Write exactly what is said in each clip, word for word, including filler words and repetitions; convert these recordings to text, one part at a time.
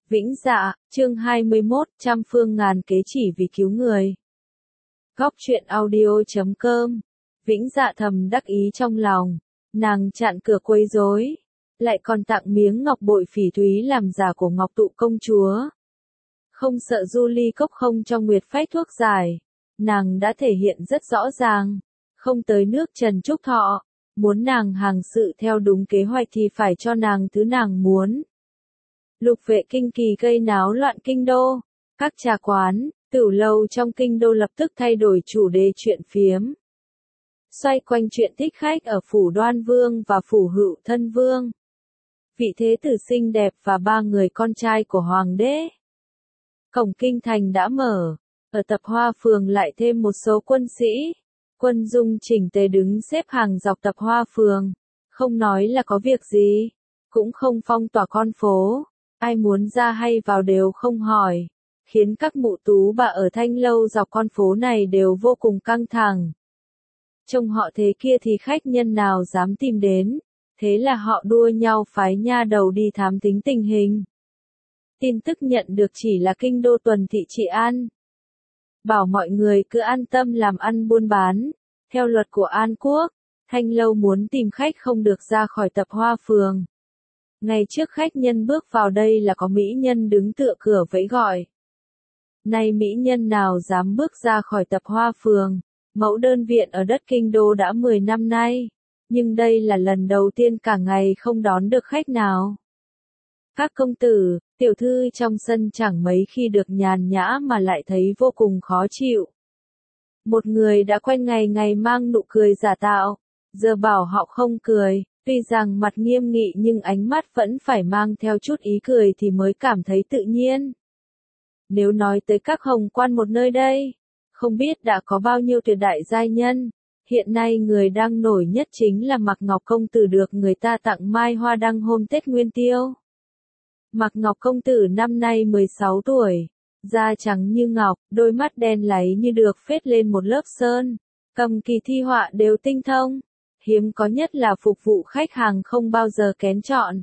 Vĩnh Dạ, chương hai mươi mốt, trăm phương ngàn kế chỉ vì cứu người. Góc truyện audio chấm com. Vĩnh Dạ thầm đắc ý trong lòng, nàng chặn cửa quấy rối, lại còn tặng miếng ngọc bội phỉ thúy làm giả của Ngọc Tụ công chúa. Không sợ du ly cốc không cho Nguyệt Phách thuốc giải, nàng đã thể hiện rất rõ ràng, không tới nước Trần Trúc Thọ, muốn nàng hành sự theo đúng kế hoạch thì phải cho nàng thứ nàng muốn. Lục vệ kinh kỳ gây náo loạn kinh đô, các trà quán, tửu lâu trong kinh đô lập tức thay đổi chủ đề chuyện phiếm. Xoay quanh chuyện thích khách ở phủ Đoan Vương và phủ Hữu Thân Vương. Vị thế tử xinh đẹp và ba người con trai của hoàng đế. Cổng kinh thành đã mở, ở tập Hoa Phường lại thêm một số quân sĩ. Quân dung chỉnh tề đứng xếp hàng dọc tập Hoa Phường, không nói là có việc gì, cũng không phong tỏa con phố. Ai muốn ra hay vào đều không hỏi, khiến các mụ tú bà ở thanh lâu dọc con phố này đều vô cùng căng thẳng. Trông họ thế kia thì khách nhân nào dám tìm đến, thế là họ đua nhau phái nha đầu đi thám thính tình hình. Tin tức nhận được chỉ là kinh đô tuần thị trị an. Bảo mọi người cứ an tâm làm ăn buôn bán, theo luật của An Quốc, thanh lâu muốn tìm khách không được ra khỏi tập Hoa Phường. Ngày trước khách nhân bước vào đây là có mỹ nhân đứng tựa cửa vẫy gọi. Nay mỹ nhân nào dám bước ra khỏi tập Hoa Phường, mẫu đơn viện ở đất kinh đô đã mười năm nay, nhưng đây là lần đầu tiên cả ngày không đón được khách nào. Các công tử, tiểu thư trong sân chẳng mấy khi được nhàn nhã mà lại thấy vô cùng khó chịu. Một người đã quen ngày ngày mang nụ cười giả tạo, giờ bảo họ không cười. Tuy rằng mặt nghiêm nghị nhưng ánh mắt vẫn phải mang theo chút ý cười thì mới cảm thấy tự nhiên. Nếu nói tới các hồng quan một nơi đây, không biết đã có bao nhiêu tuyệt đại giai nhân, hiện nay người đang nổi nhất chính là Mạc Ngọc công tử được người ta tặng mai hoa đăng hôm Tết Nguyên Tiêu. Mạc Ngọc công tử năm nay mười sáu tuổi, da trắng như ngọc, đôi mắt đen láy như được phết lên một lớp sơn, cầm kỳ thi họa đều tinh thông. Hiếm có nhất là phục vụ khách hàng không bao giờ kén chọn.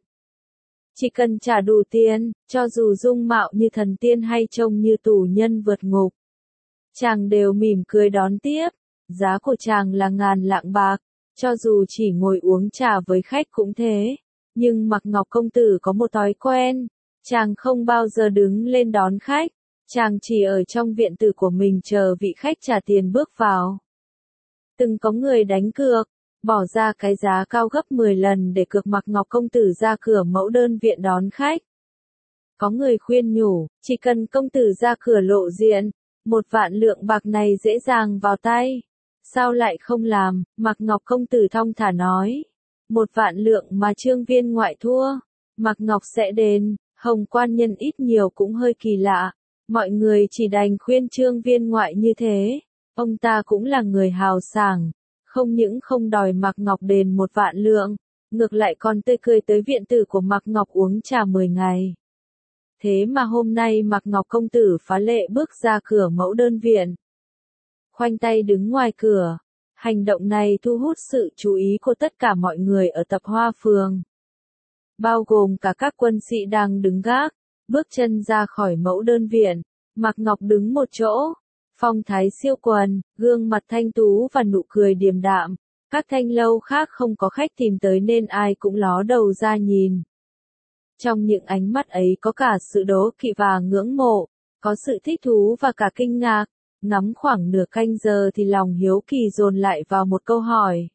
Chỉ cần trả đủ tiền, cho dù dung mạo như thần tiên hay trông như tù nhân vượt ngục, chàng đều mỉm cười đón tiếp. Giá của chàng là ngàn lạng bạc, cho dù chỉ ngồi uống trà với khách cũng thế. Nhưng Mạc Ngọc công tử có một thói quen, chàng không bao giờ đứng lên đón khách, chàng chỉ ở trong viện tử của mình chờ vị khách trả tiền bước vào. Từng có người đánh cược, bỏ ra cái giá cao gấp mười lần để cược Mạc Ngọc công tử ra cửa mẫu đơn viện đón khách. Có người khuyên nhủ, chỉ cần công tử ra cửa lộ diện, một vạn lượng bạc này dễ dàng vào tay. Sao lại không làm? Mạc Ngọc công tử thong thả nói. Một vạn lượng mà Trương viên ngoại thua, Mạc Ngọc sẽ đền. Hồng quan nhân ít nhiều cũng hơi kỳ lạ. Mọi người chỉ đành khuyên Trương viên ngoại như thế. Ông ta cũng là người hào sảng. Không những không đòi Mạc Ngọc đền một vạn lượng, ngược lại còn tươi cười tới viện tử của Mạc Ngọc uống trà mười ngày. Thế mà hôm nay Mạc Ngọc công tử phá lệ bước ra cửa mẫu đơn viện. Khoanh tay đứng ngoài cửa, hành động này thu hút sự chú ý của tất cả mọi người ở tập Hoa Phường. Bao gồm cả các quân sĩ đang đứng gác, bước chân ra khỏi mẫu đơn viện, Mạc Ngọc đứng một chỗ. Phong thái siêu quần, gương mặt thanh tú và nụ cười điềm đạm, các thanh lâu khác không có khách tìm tới nên ai cũng ló đầu ra nhìn. Trong những ánh mắt ấy có cả sự đố kỵ và ngưỡng mộ, có sự thích thú và cả kinh ngạc, ngắm khoảng nửa canh giờ thì lòng hiếu kỳ dồn lại vào một câu hỏi.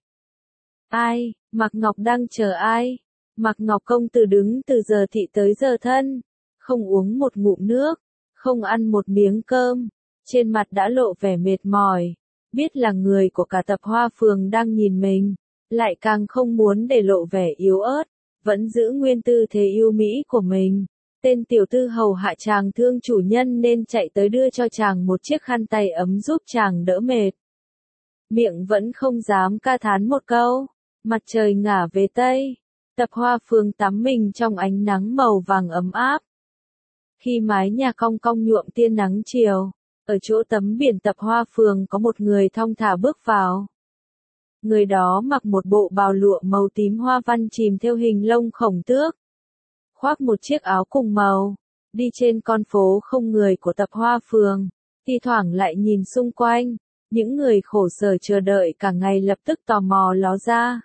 Ai, Mạc Ngọc đang chờ ai? Mạc Ngọc công tử đứng từ giờ thị tới giờ thân, không uống một ngụm nước, không ăn một miếng cơm. Trên mặt đã lộ vẻ mệt mỏi, biết là người của cả tập Hoa Phường đang nhìn mình, lại càng không muốn để lộ vẻ yếu ớt, vẫn giữ nguyên tư thế yêu mỹ của mình. Tên tiểu tư hầu hạ chàng thương chủ nhân nên chạy tới đưa cho chàng một chiếc khăn tay ấm giúp chàng đỡ mệt. Miệng vẫn không dám ca thán một câu, mặt trời ngả về Tây, tập Hoa Phường tắm mình trong ánh nắng màu vàng ấm áp. Khi mái nhà cong cong nhuộm tia nắng chiều, ở chỗ tấm biển tập Hoa Phường có một người thong thả bước vào. Người đó mặc một bộ bào lụa màu tím hoa văn chìm theo hình lông khổng tước. Khoác một chiếc áo cùng màu, đi trên con phố không người của tập Hoa Phường, thi thoảng lại nhìn xung quanh, những người khổ sở chờ đợi cả ngày lập tức tò mò ló ra.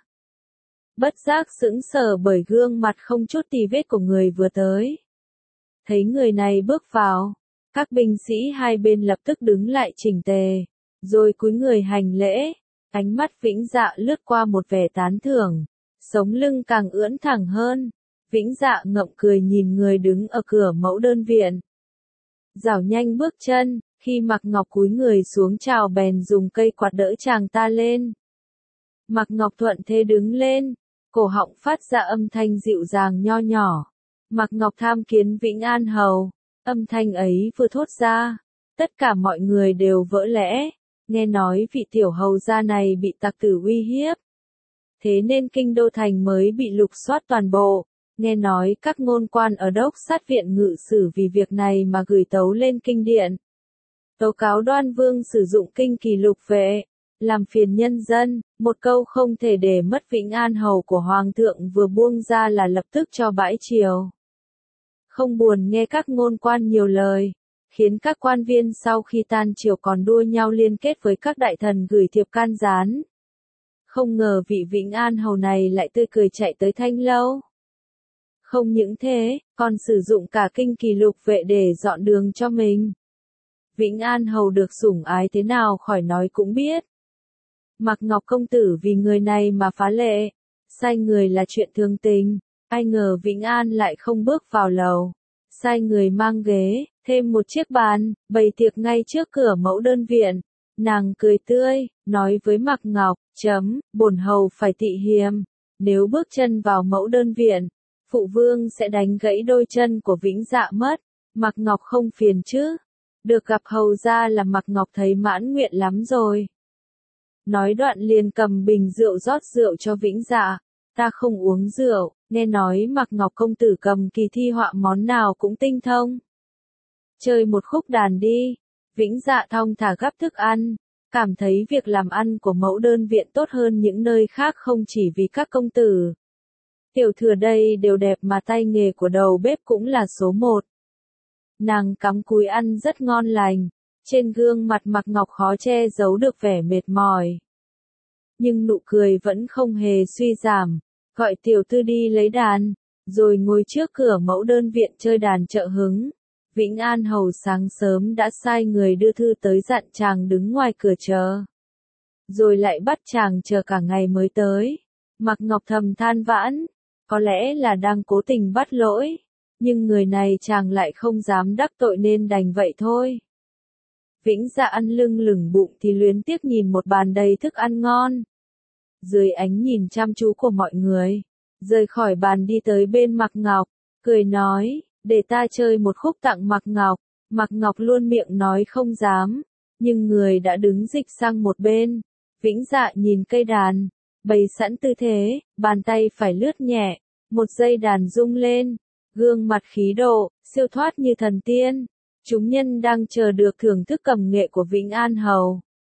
Bất giác sững sờ bởi gương mặt không chút tì vết của người vừa tới. Thấy người này bước vào, các binh sĩ hai bên lập tức đứng lại chỉnh tề, rồi cúi người hành lễ, ánh mắt Vĩnh Dạ lướt qua một vẻ tán thưởng, sống lưng càng ưỡn thẳng hơn. Vĩnh Dạ ngậm cười nhìn người đứng ở cửa mẫu đơn viện. Dảo nhanh bước chân, khi Mạc Ngọc cúi người xuống chào bèn dùng cây quạt đỡ chàng ta lên. Mạc Ngọc thuận thế đứng lên, cổ họng phát ra âm thanh dịu dàng nho nhỏ. Mạc Ngọc tham kiến Vĩnh An Hầu, âm thanh ấy vừa thốt ra, tất cả mọi người đều vỡ lẽ, nghe nói vị tiểu hầu gia này bị tặc tử uy hiếp. Thế nên kinh đô thành mới bị lục soát toàn bộ, nghe nói các ngôn quan ở đốc sát viện ngự sử vì việc này mà gửi tấu lên kinh điện. Tấu cáo Đoan Vương sử dụng kinh kỳ lục vệ, làm phiền nhân dân, một câu không thể để mất Vĩnh An Hầu của Hoàng thượng vừa buông ra là lập tức cho bãi triều. Không buồn nghe các ngôn quan nhiều lời, khiến các quan viên sau khi tan triều còn đua nhau liên kết với các đại thần gửi thiệp can gián. Không ngờ vị Vĩnh An Hầu này lại tươi cười chạy tới Thanh Lâu. Không những thế, còn sử dụng cả kinh kỳ lục vệ để dọn đường cho mình. Vĩnh An Hầu được sủng ái thế nào khỏi nói cũng biết. Mạc Ngọc công tử vì người này mà phá lệ, sai người là chuyện thường tình, ai ngờ Vĩnh An lại không bước vào lầu, sai người mang ghế, thêm một chiếc bàn, bày tiệc ngay trước cửa mẫu đơn viện. Nàng cười tươi, nói với Mạc Ngọc, chấm, bổn hầu phải tị hiềm, nếu bước chân vào mẫu đơn viện, phụ vương sẽ đánh gãy đôi chân của Vĩnh Dạ mất. Mạc Ngọc không phiền chứ? Được gặp hầu gia là Mạc Ngọc thấy mãn nguyện lắm rồi. Nói đoạn liền cầm bình rượu rót rượu cho Vĩnh Dạ, ta không uống rượu, nghe nói Mạc Ngọc công tử cầm kỳ thi họa món nào cũng tinh thông. Chơi một khúc đàn đi. Vĩnh Dạ thong thả gắp thức ăn, cảm thấy việc làm ăn của mẫu đơn viện tốt hơn những nơi khác không chỉ vì các công tử. Tiểu thừa đây đều đẹp mà tay nghề của đầu bếp cũng là số một. Nàng cắm cúi ăn rất ngon lành, trên gương mặt Mạc Ngọc khó che giấu được vẻ mệt mỏi. Nhưng nụ cười vẫn không hề suy giảm, gọi tiểu thư đi lấy đàn, rồi ngồi trước cửa mẫu đơn viện chơi đàn trợ hứng. Vĩnh An Hầu sáng sớm đã sai người đưa thư tới dặn chàng đứng ngoài cửa chờ. Rồi lại bắt chàng chờ cả ngày mới tới. Mạc Ngọc thầm than vãn, có lẽ là đang cố tình bắt lỗi, nhưng người này chàng lại không dám đắc tội nên đành vậy thôi. Vĩnh Dạ ăn lưng lửng bụng thì luyến tiếc nhìn một bàn đầy thức ăn ngon. Dưới ánh nhìn chăm chú của mọi người, rời khỏi bàn đi tới bên Mạc Ngọc, cười nói, để ta chơi một khúc tặng Mạc Ngọc. Mạc Ngọc luôn miệng nói không dám, nhưng người đã đứng dịch sang một bên. Vĩnh Dạ nhìn cây đàn, bày sẵn tư thế, bàn tay phải lướt nhẹ, một dây đàn rung lên, gương mặt khí độ, siêu thoát như thần tiên. Chúng nhân đang chờ được thưởng thức cầm nghệ của Vĩnh An Hầu.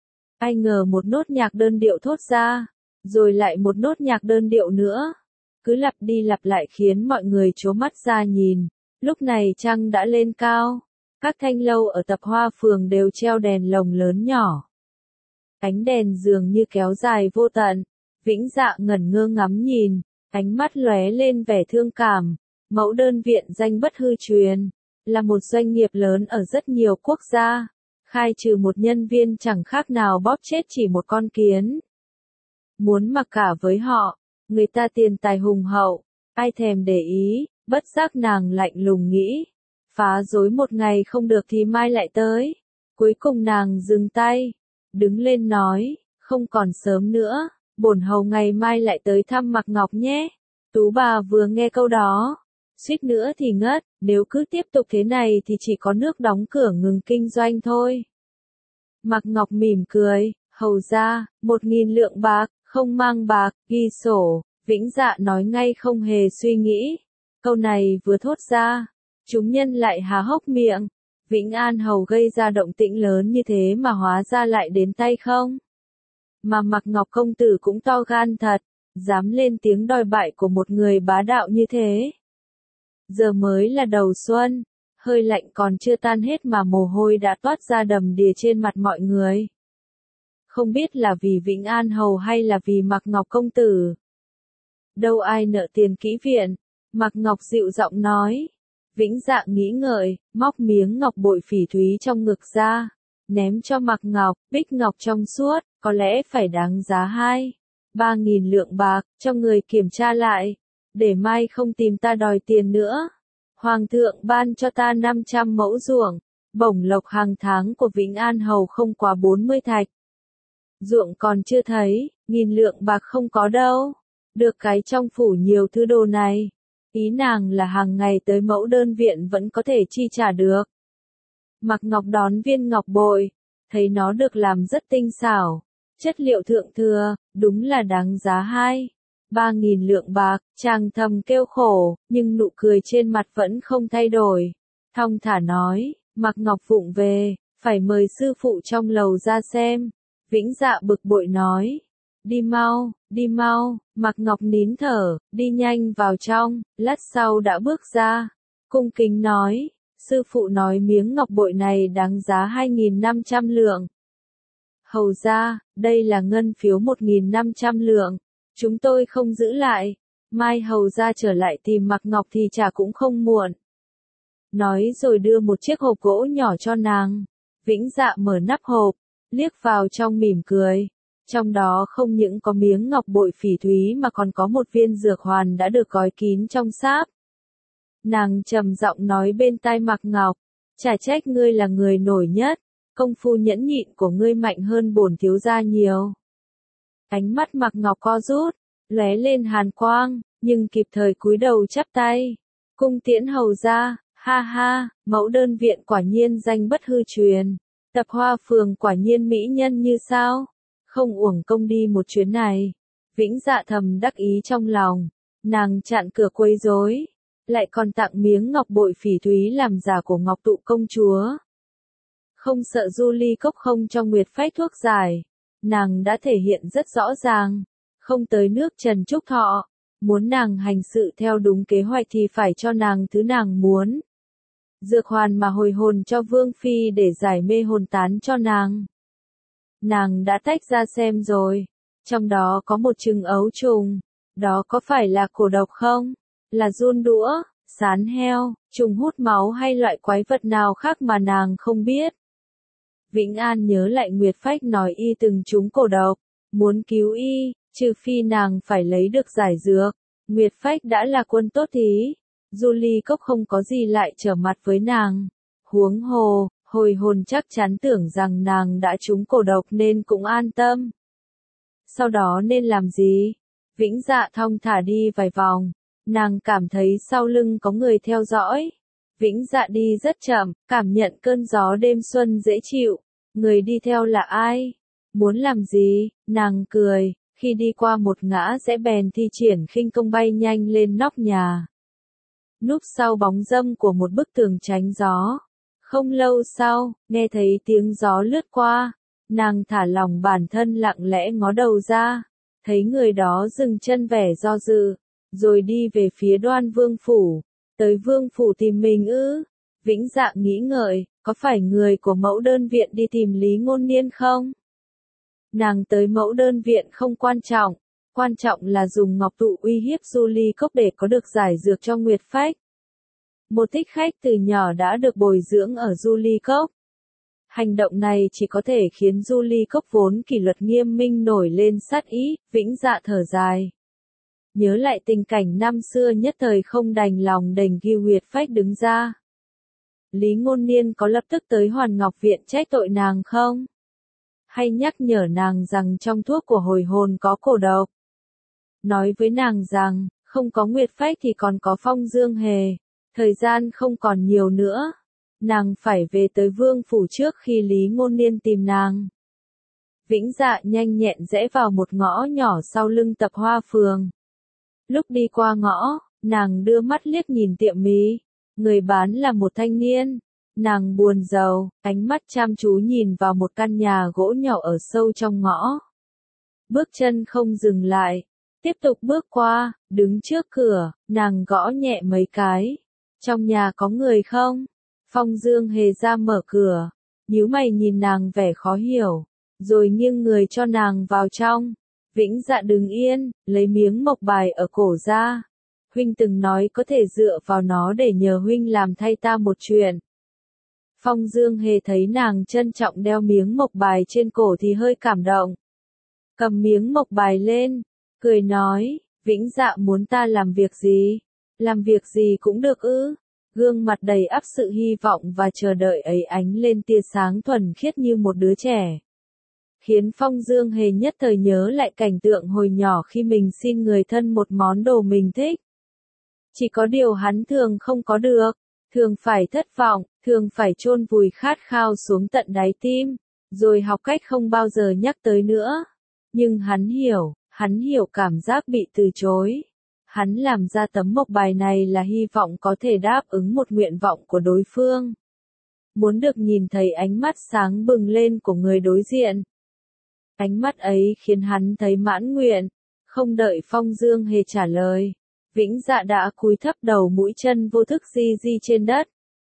Ai ngờ một nốt nhạc đơn điệu thốt ra, rồi lại một nốt nhạc đơn điệu nữa, cứ lặp đi lặp lại khiến mọi người trố mắt ra nhìn. Lúc này trăng đã lên cao, các thanh lâu ở tập Hoa Phường đều treo đèn lồng lớn nhỏ. Ánh đèn dường như kéo dài vô tận, Vĩnh Dạ ngẩn ngơ ngắm nhìn, ánh mắt lóe lên vẻ thương cảm. Mẫu đơn viện danh bất hư truyền, là một doanh nghiệp lớn ở rất nhiều quốc gia, khai trừ một nhân viên chẳng khác nào bóp chết chỉ một con kiến. Muốn mặc cả với họ, người ta tiền tài hùng hậu, ai thèm để ý. Bất giác nàng lạnh lùng nghĩ, phá rối một ngày không được thì mai lại tới. Cuối cùng nàng dừng tay, đứng lên nói, không còn sớm nữa, bổn hầu ngày mai lại tới thăm Mạc Ngọc nhé. Tú bà vừa nghe câu đó, suýt nữa thì ngất, nếu cứ tiếp tục thế này thì chỉ có nước đóng cửa ngừng kinh doanh thôi. Mạc Ngọc mỉm cười, hầu ra, một nghìn lượng bạc, không mang bạc, ghi sổ. Vĩnh Dạ nói ngay không hề suy nghĩ. Câu này vừa thốt ra, chúng nhân lại há hốc miệng. Vĩnh An Hầu gây ra động tĩnh lớn như thế mà hóa ra lại đến tay không? Mà Mạc Ngọc công tử cũng to gan thật, dám lên tiếng đòi bại của một người bá đạo như thế. Giờ mới là đầu xuân, hơi lạnh còn chưa tan hết mà mồ hôi đã toát ra đầm đìa trên mặt mọi người. Không biết là vì Vĩnh An Hầu hay là vì Mạc Ngọc công tử. Đâu ai nợ tiền kỹ viện, Mạc Ngọc dịu giọng nói. Vĩnh Dạ nghĩ ngợi, móc miếng ngọc bội phỉ thúy trong ngực ra, ném cho Mạc Ngọc, bích ngọc trong suốt, có lẽ phải đáng giá hai, ba nghìn lượng bạc, cho người kiểm tra lại, để mai không tìm ta đòi tiền nữa. Hoàng thượng ban cho ta năm trăm mẫu ruộng, bổng lộc hàng tháng của Vĩnh An Hầu không quá bốn mươi thạch. Ruộng còn chưa thấy, nghìn lượng bạc không có đâu, được cái trong phủ nhiều thứ đồ này. Ý nàng là hàng ngày tới mẫu đơn viện vẫn có thể chi trả được. Mạc Ngọc đón viên ngọc bội, thấy nó được làm rất tinh xảo, chất liệu thượng thừa, đúng là đáng giá hai, ba nghìn lượng bạc, chàng thầm kêu khổ, nhưng nụ cười trên mặt vẫn không thay đổi. Thong thả nói, Mạc Ngọc vụng về, phải mời sư phụ trong lầu ra xem. Vĩnh Dạ bực bội nói. Đi mau, đi mau, Mạc Ngọc nín thở, đi nhanh vào trong, lát sau đã bước ra. Cung kính nói, sư phụ nói miếng ngọc bội này đáng giá hai nghìn năm trăm lượng. Hầu ra, đây là ngân phiếu một nghìn năm trăm lượng, chúng tôi không giữ lại, mai hầu ra trở lại tìm Mạc Ngọc thì trả cũng không muộn. Nói rồi đưa một chiếc hộp gỗ nhỏ cho nàng. Vĩnh Dạ mở nắp hộp, liếc vào trong mỉm cười. Trong đó không những có miếng ngọc bội phỉ thúy mà còn có một viên dược hoàn đã được gói kín trong sáp. Nàng trầm giọng nói bên tai Mạc Ngọc, chả trách ngươi là người nổi nhất, công phu nhẫn nhịn của ngươi mạnh hơn bổn thiếu gia nhiều. Ánh mắt Mạc Ngọc co rút, lóe lên hàn quang, nhưng kịp thời cúi đầu chắp tay. Cung tiễn hầu ra, ha ha, mẫu đơn viện quả nhiên danh bất hư truyền, tập hoa phường quả nhiên mỹ nhân như sao. Không uổng công đi một chuyến này. Vĩnh Dạ thầm đắc ý trong lòng, nàng chặn cửa quấy rối, lại còn tặng miếng ngọc bội phỉ thúy làm giả của Ngọc Tụ công chúa. Không sợ Du Ly Cốc không cho Nguyệt Phách thuốc giải, nàng đã thể hiện rất rõ ràng, không tới nước Trần Trúc Thọ, muốn nàng hành sự theo đúng kế hoạch thì phải cho nàng thứ nàng muốn. Dược hoàn mà hồi hồn cho Vương Phi để giải mê hồn tán cho nàng. Nàng đã tách ra xem rồi, trong đó có một trứng ấu trùng, đó có phải là cổ độc không? Là giun đũa, sán heo, trùng hút máu hay loại quái vật nào khác mà nàng không biết? Vĩnh An nhớ lại Nguyệt Phách nói y từng trúng cổ độc, muốn cứu y, trừ phi nàng phải lấy được giải dược. Nguyệt Phách đã là quân tốt thí, Du Ly Cốc không có gì lại trở mặt với nàng. Huống hồ, hồi hồn chắc chắn tưởng rằng nàng đã trúng cổ độc nên cũng an tâm. Sau đó nên làm gì? Vĩnh Dạ thong thả đi vài vòng, nàng cảm thấy sau lưng có người theo dõi. Vĩnh Dạ đi rất chậm, cảm nhận cơn gió đêm xuân dễ chịu. Người đi theo là ai? Muốn làm gì? Nàng cười, khi đi qua một ngã rẽ bèn thi triển khinh công bay nhanh lên nóc nhà. Núp sau bóng râm của một bức tường tránh gió. Không lâu sau, nghe thấy tiếng gió lướt qua, nàng thả lỏng bản thân lặng lẽ ngó đầu ra, thấy người đó dừng chân vẻ do dự, rồi đi về phía Đoan Vương phủ, tới Vương phủ tìm mình ư? Vĩnh Dạ nghĩ ngợi, có phải người của mẫu đơn viện đi tìm Lý Ngôn Niên không? Nàng tới mẫu đơn viện không quan trọng, quan trọng là dùng ngọc tụ uy hiếp Du Ly Cốc để có được giải dược cho Nguyệt Phách. Một thích khách từ nhỏ đã được bồi dưỡng ở Du Ly Cốc. Hành động này chỉ có thể khiến Du Ly Cốc vốn kỷ luật nghiêm minh nổi lên sát ý. Vĩnh Dạ thở dài. Nhớ lại tình cảnh năm xưa nhất thời không đành lòng đành ghi Nguyệt Phách đứng ra. Lý Ngôn Niên có lập tức tới Hoàn Ngọc Viện trách tội nàng không? Hay nhắc nhở nàng rằng trong thuốc của hồi hồn có cổ độc? Nói với nàng rằng, không có Nguyệt Phách thì còn có Phong Dương Hề. Thời gian không còn nhiều nữa. Nàng phải về tới Vương phủ trước khi Lý Ngôn Niên tìm nàng. Vĩnh Dạ nhanh nhẹn rẽ vào một ngõ nhỏ sau lưng tập hoa phường. Lúc đi qua ngõ, nàng đưa mắt liếc nhìn tiệm mì. Người bán là một thanh niên. Nàng buồn rầu, ánh mắt chăm chú nhìn vào một căn nhà gỗ nhỏ ở sâu trong ngõ. Bước chân không dừng lại. Tiếp tục bước qua, đứng trước cửa, nàng gõ nhẹ mấy cái. Trong nhà có người không? Phong Dương Hề ra mở cửa, nhíu mày nhìn nàng vẻ khó hiểu, rồi nghiêng người cho nàng vào trong. Vĩnh Dạ đứng yên, lấy miếng mộc bài ở cổ ra. Huynh từng nói có thể dựa vào nó để nhờ huynh làm thay ta một chuyện. Phong Dương Hề thấy nàng trân trọng đeo miếng mộc bài trên cổ thì hơi cảm động. Cầm miếng mộc bài lên, cười nói, Vĩnh Dạ muốn ta làm việc gì? Làm việc gì cũng được ư? Gương mặt đầy ắp sự hy vọng và chờ đợi ấy ánh lên tia sáng thuần khiết như một đứa trẻ. Khiến Phong Dương Hề nhất thời nhớ lại cảnh tượng hồi nhỏ khi mình xin người thân một món đồ mình thích. Chỉ có điều hắn thường không có được, thường phải thất vọng, thường phải chôn vùi khát khao xuống tận đáy tim, rồi học cách không bao giờ nhắc tới nữa. Nhưng hắn hiểu, hắn hiểu cảm giác bị từ chối. Hắn làm ra tấm mộc bài này là hy vọng có thể đáp ứng một nguyện vọng của đối phương. Muốn được nhìn thấy ánh mắt sáng bừng lên của người đối diện. Ánh mắt ấy khiến hắn thấy mãn nguyện, không đợi Phong Dương Hề trả lời. Vĩnh Dạ đã cúi thấp đầu mũi chân vô thức di di trên đất.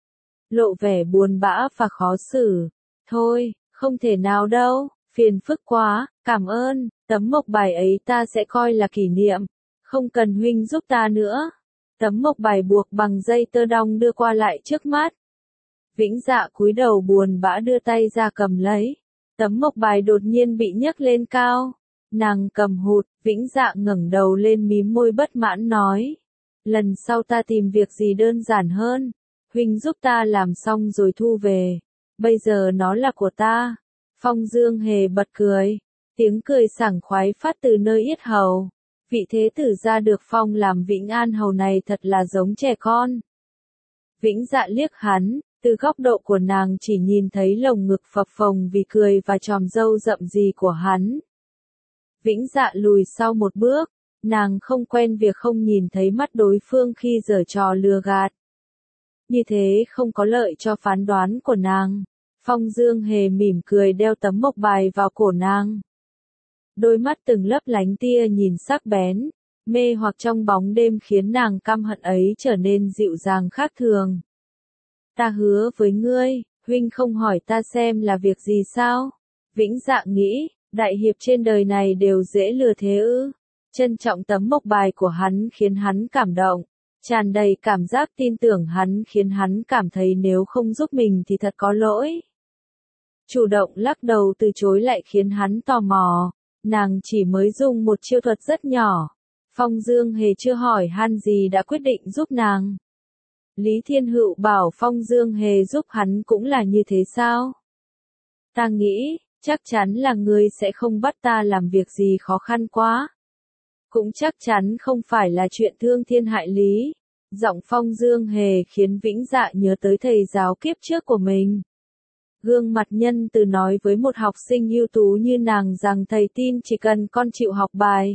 Lộ vẻ buồn bã và khó xử. Thôi, không thể nào đâu, phiền phức quá, cảm ơn, tấm mộc bài ấy ta sẽ coi là kỷ niệm. Không cần huynh giúp ta nữa. Tấm mộc bài buộc bằng dây tơ đong đưa qua lại trước mắt. Vĩnh Dạ cúi đầu buồn bã đưa tay ra cầm lấy. Tấm mộc bài đột nhiên bị nhấc lên cao. Nàng cầm hụt, Vĩnh Dạ ngẩng đầu lên mím môi bất mãn nói. Lần sau ta tìm việc gì đơn giản hơn. Huynh giúp ta làm xong rồi thu về. Bây giờ nó là của ta. Phong Dương Hề bật cười. Tiếng cười sảng khoái phát từ nơi yết hầu. Vị thế tử gia được phong làm Vĩnh An hầu này thật là giống trẻ con. Vĩnh Dạ liếc hắn, từ góc độ của nàng chỉ nhìn thấy lồng ngực phập phồng vì cười và tròm râu rậm rì của hắn. Vĩnh Dạ lùi sau một bước, nàng không quen việc không nhìn thấy mắt đối phương khi giở trò lừa gạt. Như thế không có lợi cho phán đoán của nàng. Phong Dương Hề mỉm cười đeo tấm mộc bài vào cổ nàng. Đôi mắt từng lấp lánh tia nhìn sắc bén, mê hoặc trong bóng đêm khiến nàng căm hận ấy trở nên dịu dàng khác thường. Ta hứa với ngươi, huynh không hỏi ta xem là việc gì sao? Vĩnh Dạ nghĩ, đại hiệp trên đời này đều dễ lừa thế ư? Trân trọng tấm mộc bài của hắn khiến hắn cảm động, tràn đầy cảm giác tin tưởng hắn khiến hắn cảm thấy nếu không giúp mình thì thật có lỗi. Chủ động lắc đầu từ chối lại khiến hắn tò mò. Nàng chỉ mới dùng một chiêu thuật rất nhỏ. Phong Dương Hề chưa hỏi han gì đã quyết định giúp nàng. Lý Thiên Hựu bảo Phong Dương Hề giúp hắn cũng là như thế sao? Ta nghĩ, chắc chắn là ngươi sẽ không bắt ta làm việc gì khó khăn quá. Cũng chắc chắn không phải là chuyện thương thiên hại lý. Giọng Phong Dương Hề khiến Vĩnh Dạ nhớ tới thầy giáo kiếp trước của mình. Gương mặt nhân từ nói với một học sinh ưu tú như nàng rằng thầy tin chỉ cần con chịu học bài,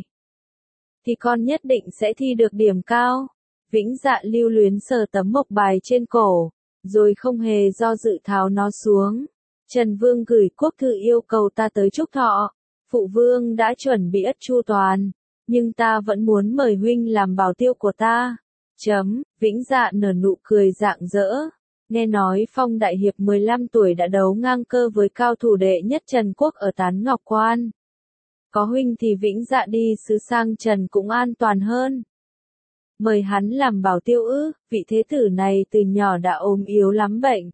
thì con nhất định sẽ thi được điểm cao. Vĩnh Dạ lưu luyến sờ tấm mộc bài trên cổ, rồi không hề do dự tháo nó xuống. Trần Vương gửi quốc thư yêu cầu ta tới chúc thọ. Phụ vương đã chuẩn bị ất chu toàn, nhưng ta vẫn muốn mời huynh làm bảo tiêu của ta. Chấm, Vĩnh Dạ nở nụ cười rạng rỡ. Nghe nói Phong Đại Hiệp mười lăm tuổi đã đấu ngang cơ với cao thủ đệ nhất Trần Quốc ở Tán Ngọc Quan. Có huynh thì Vĩnh Dạ đi sứ sang Trần cũng an toàn hơn. Mời hắn làm bảo tiêu ư, vị thế tử này từ nhỏ đã ốm yếu lắm bệnh.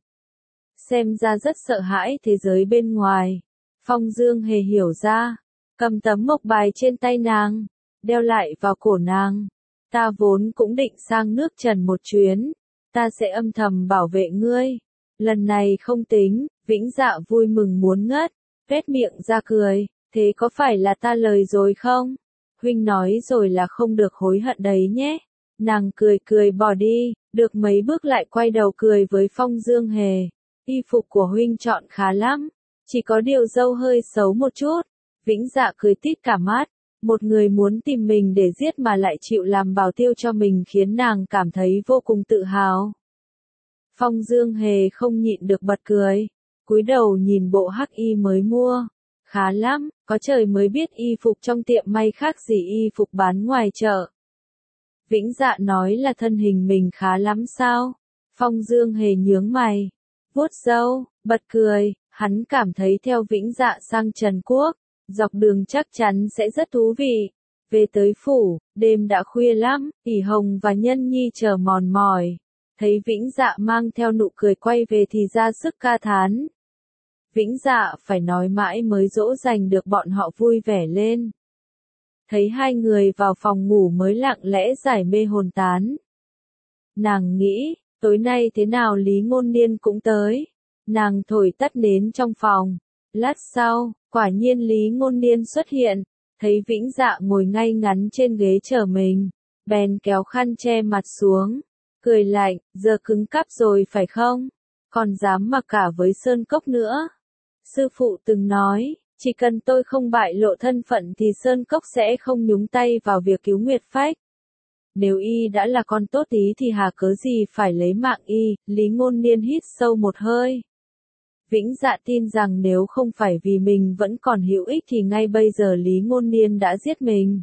Xem ra rất sợ hãi thế giới bên ngoài. Phong Dương Hề hiểu ra, cầm tấm mộc bài trên tay nàng, đeo lại vào cổ nàng. Ta vốn cũng định sang nước Trần một chuyến. Ta sẽ âm thầm bảo vệ ngươi. Lần này không tính, Vĩnh Dạ vui mừng muốn ngất, vét miệng ra cười, thế có phải là ta lời rồi không? Huynh nói rồi là không được hối hận đấy nhé. Nàng cười cười bỏ đi, được mấy bước lại quay đầu cười với Phong Dương Hề. Y phục của huynh chọn khá lắm, chỉ có điều râu hơi xấu một chút. Vĩnh Dạ cười tít cả mắt. Một người muốn tìm mình để giết mà lại chịu làm bảo tiêu cho mình khiến nàng cảm thấy vô cùng tự hào. Phong Dương Hề không nhịn được bật cười, cúi đầu nhìn bộ hắc y mới mua. Khá lắm, có trời mới biết y phục trong tiệm may khác gì y phục bán ngoài chợ. Vĩnh Dạ nói là thân hình mình khá lắm sao? Phong Dương Hề nhướng mày, vuốt râu, bật cười, hắn cảm thấy theo Vĩnh Dạ sang Trần Quốc, dọc đường chắc chắn sẽ rất thú vị. Về tới phủ, đêm đã khuya lắm, ỉ Hồng và Nhân Nhi chờ mòn mỏi. Thấy Vĩnh Dạ mang theo nụ cười quay về thì ra sức ca thán. Vĩnh Dạ phải nói mãi mới dỗ dành được bọn họ vui vẻ lên. Thấy hai người vào phòng ngủ mới lặng lẽ giải mê hồn tán. Nàng nghĩ, tối nay thế nào Lý Ngôn Niên cũng tới. Nàng thổi tắt nến trong phòng. Lát sau, quả nhiên Lý Ngôn Niên xuất hiện. Thấy Vĩnh Dạ ngồi ngay ngắn trên ghế chờ mình. Bèn kéo khăn che mặt xuống. Cười lạnh, giờ cứng cáp rồi phải không? Còn dám mặc cả với Sơn Cốc nữa. Sư phụ từng nói, chỉ cần tôi không bại lộ thân phận thì Sơn Cốc sẽ không nhúng tay vào việc cứu Nguyệt Phách. Nếu y đã là con tốt tí thì hà cớ gì phải lấy mạng y, Lý Ngôn Niên hít sâu một hơi. Vĩnh Dạ tin rằng nếu không phải vì mình vẫn còn hữu ích thì ngay bây giờ Lý Ngôn Niên đã giết mình.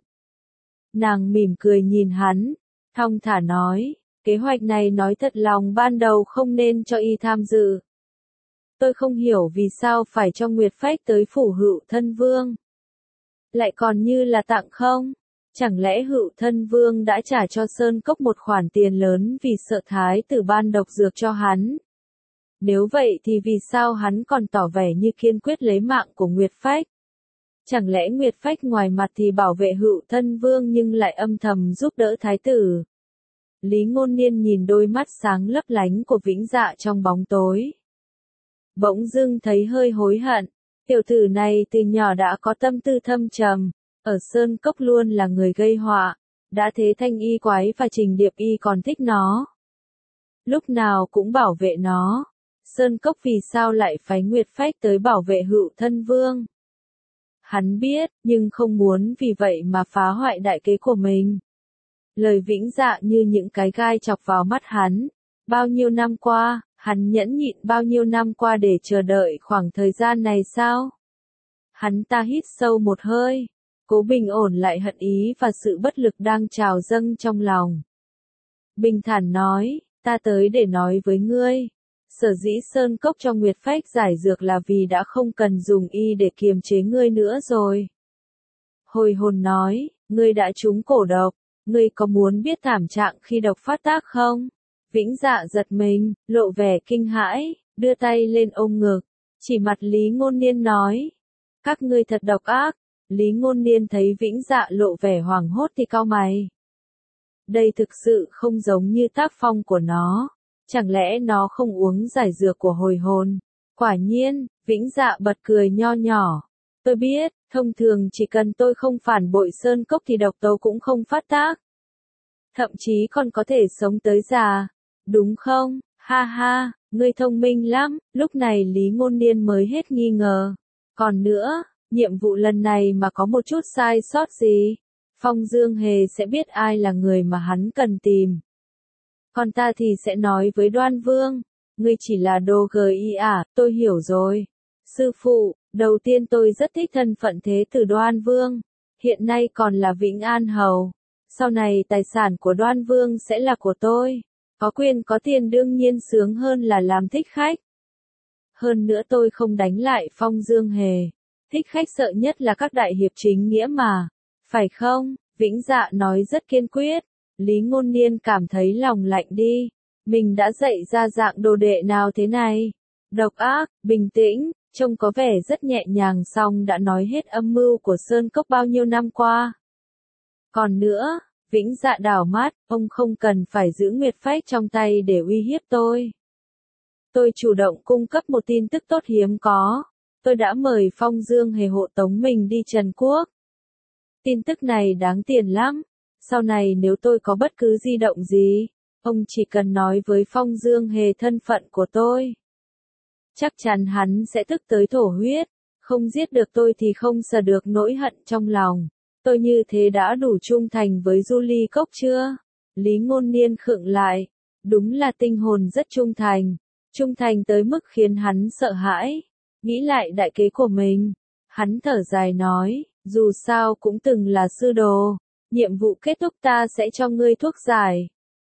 Nàng mỉm cười nhìn hắn, thong thả nói, kế hoạch này nói thật lòng ban đầu không nên cho y tham dự. Tôi không hiểu vì sao phải cho Nguyệt Phách tới phủ Hựu Thân Vương. Lại còn như là tặng không? Chẳng lẽ Hựu Thân Vương đã trả cho Sơn Cốc một khoản tiền lớn vì sợ thái tử ban độc dược cho hắn? Nếu vậy thì vì sao hắn còn tỏ vẻ như kiên quyết lấy mạng của Nguyệt Phách? Chẳng lẽ Nguyệt Phách ngoài mặt thì bảo vệ Hựu Thân Vương nhưng lại âm thầm giúp đỡ thái tử? Lý Ngôn Niên nhìn đôi mắt sáng lấp lánh của Vĩnh Dạ trong bóng tối. Bỗng dưng thấy hơi hối hận, tiểu tử này từ nhỏ đã có tâm tư thâm trầm, ở Sơn Cốc luôn là người gây họa, đã thế Thanh Y Quái và Trình Điệp Y còn thích nó. Lúc nào cũng bảo vệ nó, Sơn Cốc vì sao lại phái Nguyệt Phách tới bảo vệ Hựu Thân Vương? Hắn biết, nhưng không muốn vì vậy mà phá hoại đại kế của mình. Lời Vĩnh Dạ như những cái gai chọc vào mắt hắn, bao nhiêu năm qua, hắn nhẫn nhịn bao nhiêu năm qua để chờ đợi khoảng thời gian này sao? Hắn ta hít sâu một hơi, cố bình ổn lại hận ý và sự bất lực đang trào dâng trong lòng. Bình thản nói, ta tới để nói với ngươi. Sở dĩ Sơn Cốc cho Nguyệt Phách giải dược là vì đã không cần dùng y để kiềm chế ngươi nữa rồi. Hồi hồn nói, ngươi đã trúng cổ độc, ngươi có muốn biết thảm trạng khi độc phát tác không? Vĩnh Dạ giật mình, lộ vẻ kinh hãi, đưa tay lên ôm ngực, chỉ mặt Lý Ngôn Niên nói. Các ngươi thật độc ác. Lý Ngôn Niên thấy Vĩnh Dạ lộ vẻ hoảng hốt thì cau mày. Đây thực sự không giống như tác phong của nó. Chẳng lẽ nó không uống giải dược của hồi hồn? Quả nhiên, Vĩnh Dạ bật cười nho nhỏ. Tôi biết, thông thường chỉ cần tôi không phản bội Sơn Cốc thì độc tố cũng không phát tác. Thậm chí còn có thể sống tới già. Đúng không? Ha ha, ngươi thông minh lắm. Lúc này Lý Ngôn Niên mới hết nghi ngờ. Còn nữa, nhiệm vụ lần này mà có một chút sai sót gì, Phong Dương Hề sẽ biết ai là người mà hắn cần tìm. Còn ta thì sẽ nói với Đoan Vương, ngươi chỉ là đồ gờ y à, tôi hiểu rồi. Sư phụ, đầu tiên tôi rất thích thân phận thế tử Đoan Vương, hiện nay còn là Vĩnh An Hầu. Sau này tài sản của Đoan Vương sẽ là của tôi, có quyền có tiền đương nhiên sướng hơn là làm thích khách. Hơn nữa tôi không đánh lại Phong Dương Hề. Thích khách sợ nhất là các đại hiệp chính nghĩa mà. Phải không? Vĩnh Dạ nói rất kiên quyết. Lý Ngôn Niên cảm thấy lòng lạnh đi. Mình đã dạy ra dạng đồ đệ nào thế này? Độc ác, bình tĩnh, trông có vẻ rất nhẹ nhàng song đã nói hết âm mưu của Sơn Cốc bao nhiêu năm qua. Còn nữa, Vĩnh Dạ đảo mắt, ông không cần phải giữ Nguyệt Phách trong tay để uy hiếp tôi. Tôi chủ động cung cấp một tin tức tốt hiếm có. Tôi đã mời Phong Dương Hề hộ tống mình đi Trần Quốc. Tin tức này đáng tiền lắm. Sau này nếu tôi có bất cứ di động gì, ông chỉ cần nói với Phong Dương Hề thân phận của tôi. Chắc chắn hắn sẽ tức tới thổ huyết. Không giết được tôi thì không sờ được nỗi hận trong lòng. Tôi như thế đã đủ trung thành với Du Ly Cốc chưa? Lý Ngôn Niên khựng lại. Đúng là tinh hồn rất trung thành. Trung thành tới mức khiến hắn sợ hãi. Nghĩ lại đại kế của mình, hắn thở dài nói, dù sao cũng từng là sư đồ, nhiệm vụ kết thúc ta sẽ cho ngươi thuốc giải.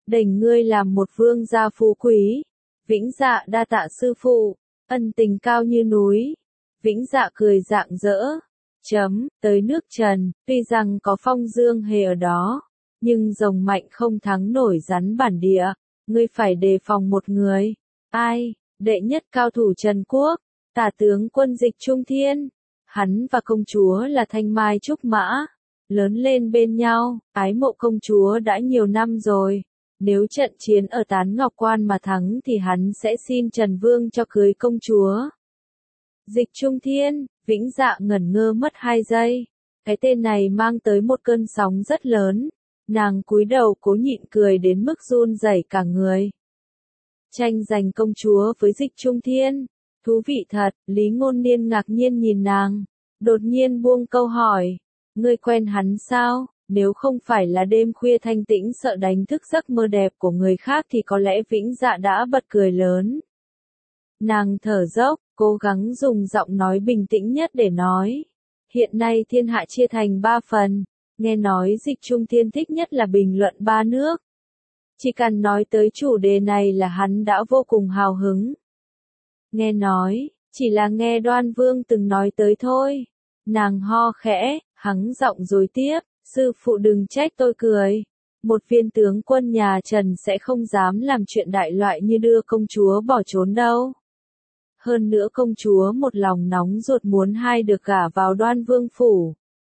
đành ngươi làm một vương gia phú quý. Vĩnh Dạ đa tạ sư phụ, ân tình cao như núi. Vĩnh Dạ cười rạng rỡ. Chấm, tới nước Trần, tuy rằng có Phong Dương Hề ở đó, nhưng rồng mạnh không thắng nổi rắn bản địa, ngươi phải đề phòng một người. Ai? Đệ nhất cao thủ Trần Quốc, tả tướng quân Dịch Trung Thiên. Hắn và công chúa là Thanh Mai Trúc Mã, lớn lên bên nhau, ái mộ công chúa đã nhiều năm rồi. Nếu trận chiến ở Tán Ngọc Quan mà thắng thì hắn sẽ xin Trần Vương cho cưới công chúa. Dịch Trung Thiên, Vĩnh Dạ ngẩn ngơ mất hai giây. Cái tên này mang tới một cơn sóng rất lớn. Nàng cúi đầu cố nhịn cười đến mức run rẩy cả người. Tranh giành công chúa với Dịch Trung Thiên. Thú vị thật, Lý Ngôn Niên ngạc nhiên nhìn nàng. Đột nhiên buông câu hỏi. Ngươi quen hắn sao? Nếu không phải là đêm khuya thanh tĩnh sợ đánh thức giấc mơ đẹp của người khác thì có lẽ Vĩnh Dạ đã bật cười lớn. Nàng thở dốc, cố gắng dùng giọng nói bình tĩnh nhất để nói. Hiện nay thiên hạ chia thành ba phần, nghe nói Dịch Trung Thiên thích nhất là bình luận ba nước. Chỉ cần nói tới chủ đề này là hắn đã vô cùng hào hứng. Nghe nói, chỉ là nghe Đoan Vương từng nói tới thôi. Nàng ho khẽ, hắng giọng rồi tiếp, sư phụ đừng trách tôi cười. Một viên tướng quân nhà Trần sẽ không dám làm chuyện đại loại như đưa công chúa bỏ trốn đâu. Hơn nữa công chúa một lòng nóng ruột muốn hai được gả vào Đoan Vương phủ.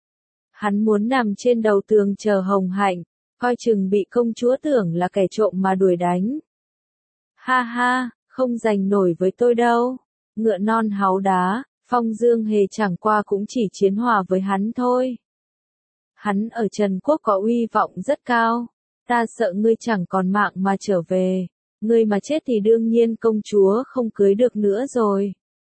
Hắn muốn nằm trên đầu tường chờ hồng hạnh, coi chừng bị công chúa tưởng là kẻ trộm mà đuổi đánh. Ha ha, không giành nổi với tôi đâu. Ngựa non háu đá, Phong Dương Hề chẳng qua cũng chỉ chiến hòa với hắn thôi. Hắn ở Trần Quốc có uy vọng rất cao. Ta sợ ngươi chẳng còn mạng mà trở về. Ngươi mà chết thì đương nhiên công chúa không cưới được nữa rồi.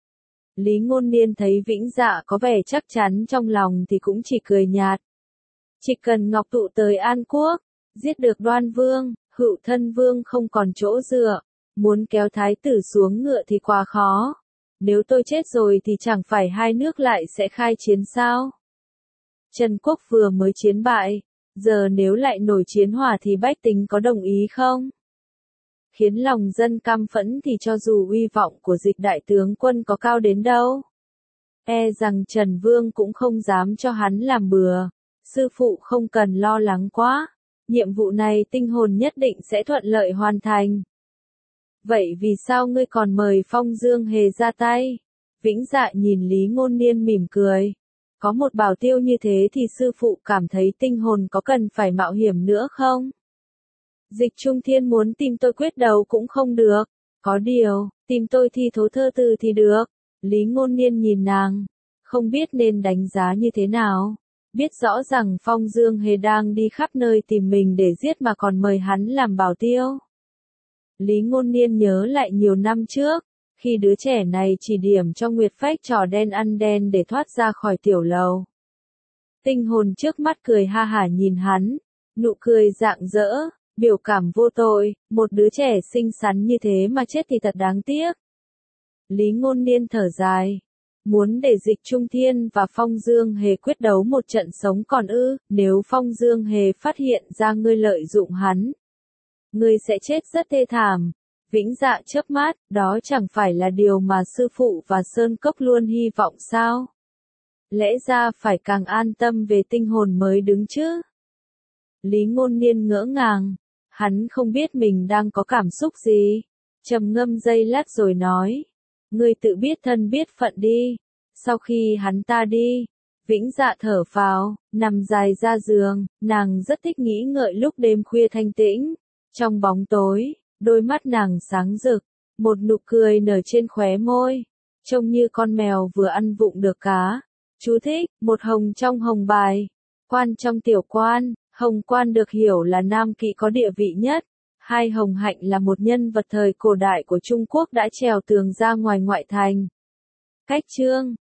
Lý Ngôn Niên thấy Vĩnh Dạ có vẻ chắc chắn trong lòng thì cũng chỉ cười nhạt. Chỉ cần Ngọc Tụ tới An Quốc, giết được Đoan Vương, Hữu Thân Vương không còn chỗ dựa, muốn kéo thái tử xuống ngựa thì quá khó. Nếu tôi chết rồi thì chẳng phải hai nước lại sẽ khai chiến sao? Trần Quốc vừa mới chiến bại, giờ nếu lại nổi chiến hỏa thì bách tính có đồng ý không? Khiến lòng dân căm phẫn thì cho dù uy vọng của Dịch đại tướng quân có cao đến đâu, e rằng Trần Vương cũng không dám cho hắn làm bừa. Sư phụ không cần lo lắng quá, nhiệm vụ này tinh hồn nhất định sẽ thuận lợi hoàn thành. Vậy vì sao ngươi còn mời Phong Dương Hề ra tay? Vĩnh Dạ nhìn Lý Ngôn Niên mỉm cười. Có một bảo tiêu như thế thì sư phụ cảm thấy tinh hồn có cần phải mạo hiểm nữa không? Dịch Trung Thiên muốn tìm tôi quyết đấu cũng không được. Có điều, tìm tôi thi thố thơ từ thì được. Lý Ngôn Niên nhìn nàng, không biết nên đánh giá như thế nào. Biết rõ rằng Phong Dương Hề đang đi khắp nơi tìm mình để giết mà còn mời hắn làm bảo tiêu. Lý Ngôn Niên nhớ lại nhiều năm trước, khi đứa trẻ này chỉ điểm cho Nguyệt Phách trò đen ăn đen để thoát ra khỏi tiểu lầu. Tinh hồn trước mắt cười ha hả nhìn hắn, nụ cười rạng rỡ, biểu cảm vô tội, một đứa trẻ xinh xắn như thế mà chết thì thật đáng tiếc. Lý Ngôn Niên thở dài, muốn để Dịch Trung Thiên và Phong Dương Hề quyết đấu một trận sống còn ư? Nếu Phong Dương Hề phát hiện ra ngươi lợi dụng hắn, ngươi sẽ chết rất thê thảm. Vĩnh Dạ chớp mắt, đó chẳng phải là điều mà sư phụ và Sơn Cốc luôn hy vọng sao? Lẽ ra phải càng an tâm về tinh hồn mới đứng chứ? Lý Ngôn Niên ngỡ ngàng, hắn không biết mình đang có cảm xúc gì. Trầm ngâm giây lát rồi nói, ngươi tự biết thân biết phận đi. Sau khi hắn ta đi, Vĩnh Dạ thở phào, nằm dài ra giường, nàng rất thích nghĩ ngợi lúc đêm khuya thanh tĩnh. Trong bóng tối, đôi mắt nàng sáng rực, một nụ cười nở trên khóe môi, trông như con mèo vừa ăn vụng được cá. Chú thích, một hồng trong hồng bài, quan trong tiểu quan, hồng quan được hiểu là nam kỵ có địa vị nhất. Hai Hồng Hạnh là một nhân vật thời cổ đại của Trung Quốc đã trèo tường ra ngoài ngoại thành. Cách chương